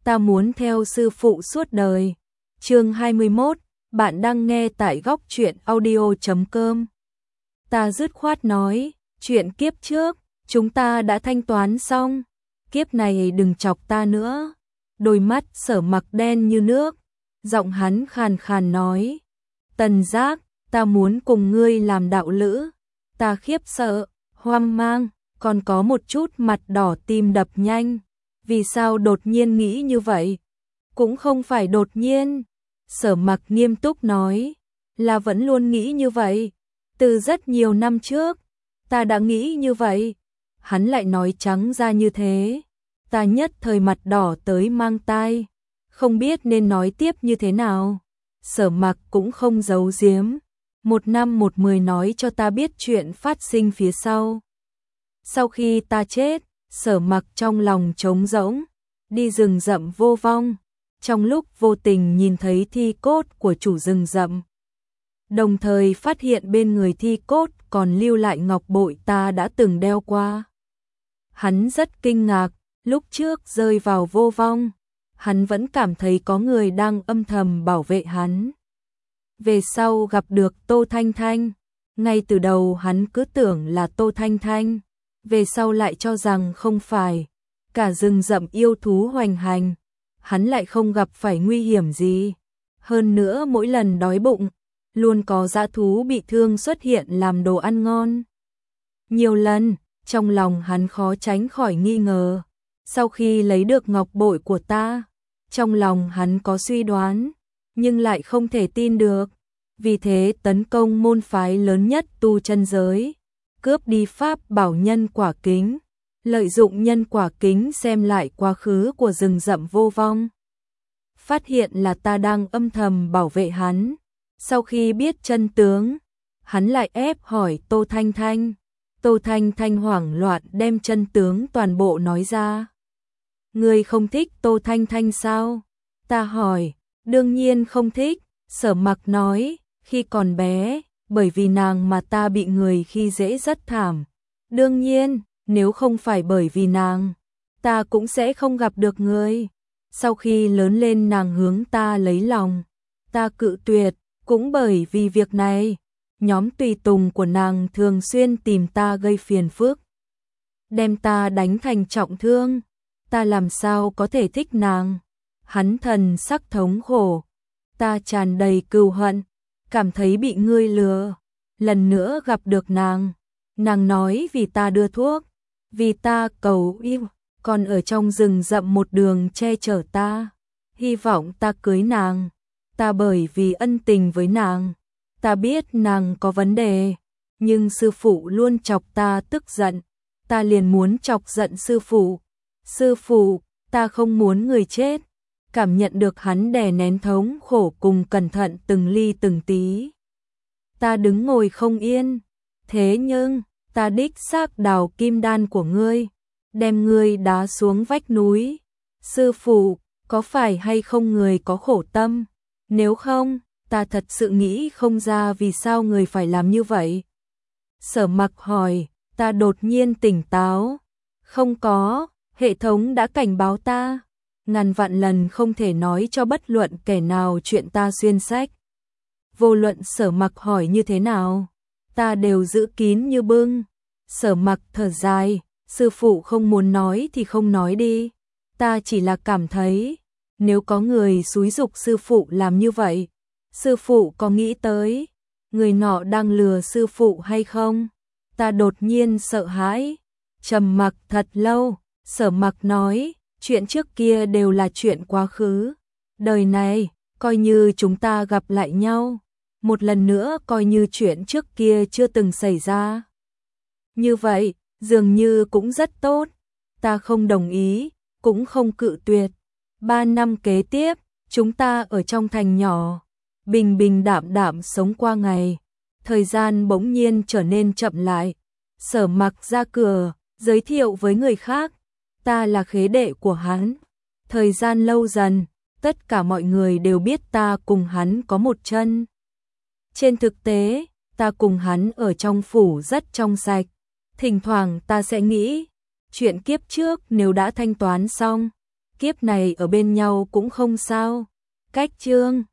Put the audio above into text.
ta muốn theo sư phụ suốt đời. Chương 21, bạn đang nghe tại góc truyện audio.com. Ta dứt khoát nói, chuyện kiếp trước, chúng ta đã thanh toán xong, kiếp này đừng chọc ta nữa. Đôi mắt Sở Mặc đen như nước, giọng hắn khàn khàn nói, Tần Giác, ta muốn cùng ngươi làm đạo lữ. Ta khiếp sợ, hoang mang, còn có một chút mặt đỏ tim đập nhanh. Vì sao đột nhiên nghĩ như vậy? Cũng không phải đột nhiên. Sở Mặc nghiêm túc nói, là vẫn luôn nghĩ như vậy. Từ rất nhiều năm trước, ta đã nghĩ như vậy. Hắn lại nói trắng ra như thế. Ta nhất thời mặt đỏ tới mang tai, không biết nên nói tiếp như thế nào. Sở Mặc cũng không giấu giếm, 1 năm 1 mười nói cho ta biết chuyện phát sinh phía sau. Sau khi ta chết, Sở Mặc trong lòng trống rỗng, đi rừng rậm vô vong, trong lúc vô tình nhìn thấy thi cốt của chủ rừng rậm. Đồng thời phát hiện bên người thi cốt còn lưu lại ngọc bội ta đã từng đeo qua. Hắn rất kinh ngạc, lúc trước rơi vào vô vong, hắn vẫn cảm thấy có người đang âm thầm bảo vệ hắn. Về sau gặp được Tô Thanh Thanh, ngay từ đầu hắn cứ tưởng là Tô Thanh Thanh, về sau lại cho rằng không phải. Cả rừng rậm yêu thú hoành hành, hắn lại không gặp phải nguy hiểm gì. Hơn nữa mỗi lần đói bụng, luôn có dã thú bị thương xuất hiện làm đồ ăn ngon. Nhiều lần, trong lòng hắn khó tránh khỏi nghi ngờ. Sau khi lấy được ngọc bội của ta, trong lòng hắn có suy đoán, nhưng lại không thể tin được. Vì thế tấn công môn phái lớn nhất tu chân giới, cướp đi pháp bảo nhân quả kính, lợi dụng nhân quả kính xem lại quá khứ của rừng rậm vô vong. Phát hiện là ta đang âm thầm bảo vệ hắn. Sau khi biết chân tướng, hắn lại ép hỏi Tô Thanh Thanh. Tô Thanh Thanh hoảng loạn đem chân tướng toàn bộ nói ra. Ngươi không thích Tô Thanh Thanh sao? Ta hỏi, đương nhiên không thích. Sở Mặc nói, khi còn bé, bởi vì nàng mà ta bị người khi dễ rất thảm. Đương nhiên, nếu không phải bởi vì nàng, ta cũng sẽ không gặp được ngươi. Sau khi lớn lên nàng hướng ta lấy lòng, ta cự tuyệt, cũng bởi vì việc này. Nhóm tùy tùng của nàng thường xuyên tìm ta gây phiền phức, đem ta đánh thành trọng thương. Ta làm sao có thể thích nàng? Hắn thần sắc thống khổ. Ta tràn đầy cừu hận, cảm thấy bị ngươi lừa. Lần nữa gặp được nàng, nàng nói vì ta đưa thuốc, vì ta cầu yêu, còn ở trong rừng rậm một đường che chở ta, hy vọng ta cưới nàng. Ta bởi vì ân tình với nàng, ta biết nàng có vấn đề, nhưng sư phụ luôn chọc ta tức giận, ta liền muốn chọc giận sư phụ. Sư phụ, ta không muốn người chết. Cảm nhận được hắn đè nén thống khổ cùng cẩn thận từng ly từng tí. Ta đứng ngồi không yên. Thế nhưng, ta đích xác đào kim đan của ngươi, đem ngươi đá xuống vách núi. Sư phụ, có phải hay không người có khổ tâm? Nếu không, ta thật sự nghĩ không ra vì sao người phải làm như vậy. Sở Mặc hỏi, ta đột nhiên tỉnh táo. Không có, hệ thống đã cảnh báo ta. Ngàn vạn lần không thể nói cho bất luận kẻ nào chuyện ta xuyên sách. Vô luận Sở Mặc hỏi như thế nào, ta đều giữ kín như bưng. Sở Mặc thở dài, sư phụ không muốn nói thì không nói đi. Ta chỉ là cảm thấy, nếu có người xúi giục sư phụ làm như vậy, sư phụ có nghĩ tới người nọ đang lừa sư phụ hay không? Ta đột nhiên sợ hãi, trầm mặc thật lâu. Sở Mặc nói, chuyện trước kia đều là chuyện quá khứ. Đời này, coi như chúng ta gặp lại nhau, một lần nữa coi như chuyện trước kia chưa từng xảy ra. Như vậy, dường như cũng rất tốt. Ta không đồng ý, cũng không cự tuyệt. 3 năm kế tiếp, chúng ta ở trong thành nhỏ, bình bình đạm đạm sống qua ngày. Thời gian bỗng nhiên trở nên chậm lại. Sở Mặc ra cửa, giới thiệu với người khác. Ta là khế đệ của hắn. Thời gian lâu dần, tất cả mọi người đều biết ta cùng hắn có một chân. Trên thực tế, ta cùng hắn ở trong phủ rất trong sạch. Thỉnh thoảng ta sẽ nghĩ, chuyện kiếp trước nếu đã thanh toán xong, kiếp này ở bên nhau cũng không sao. Cách chương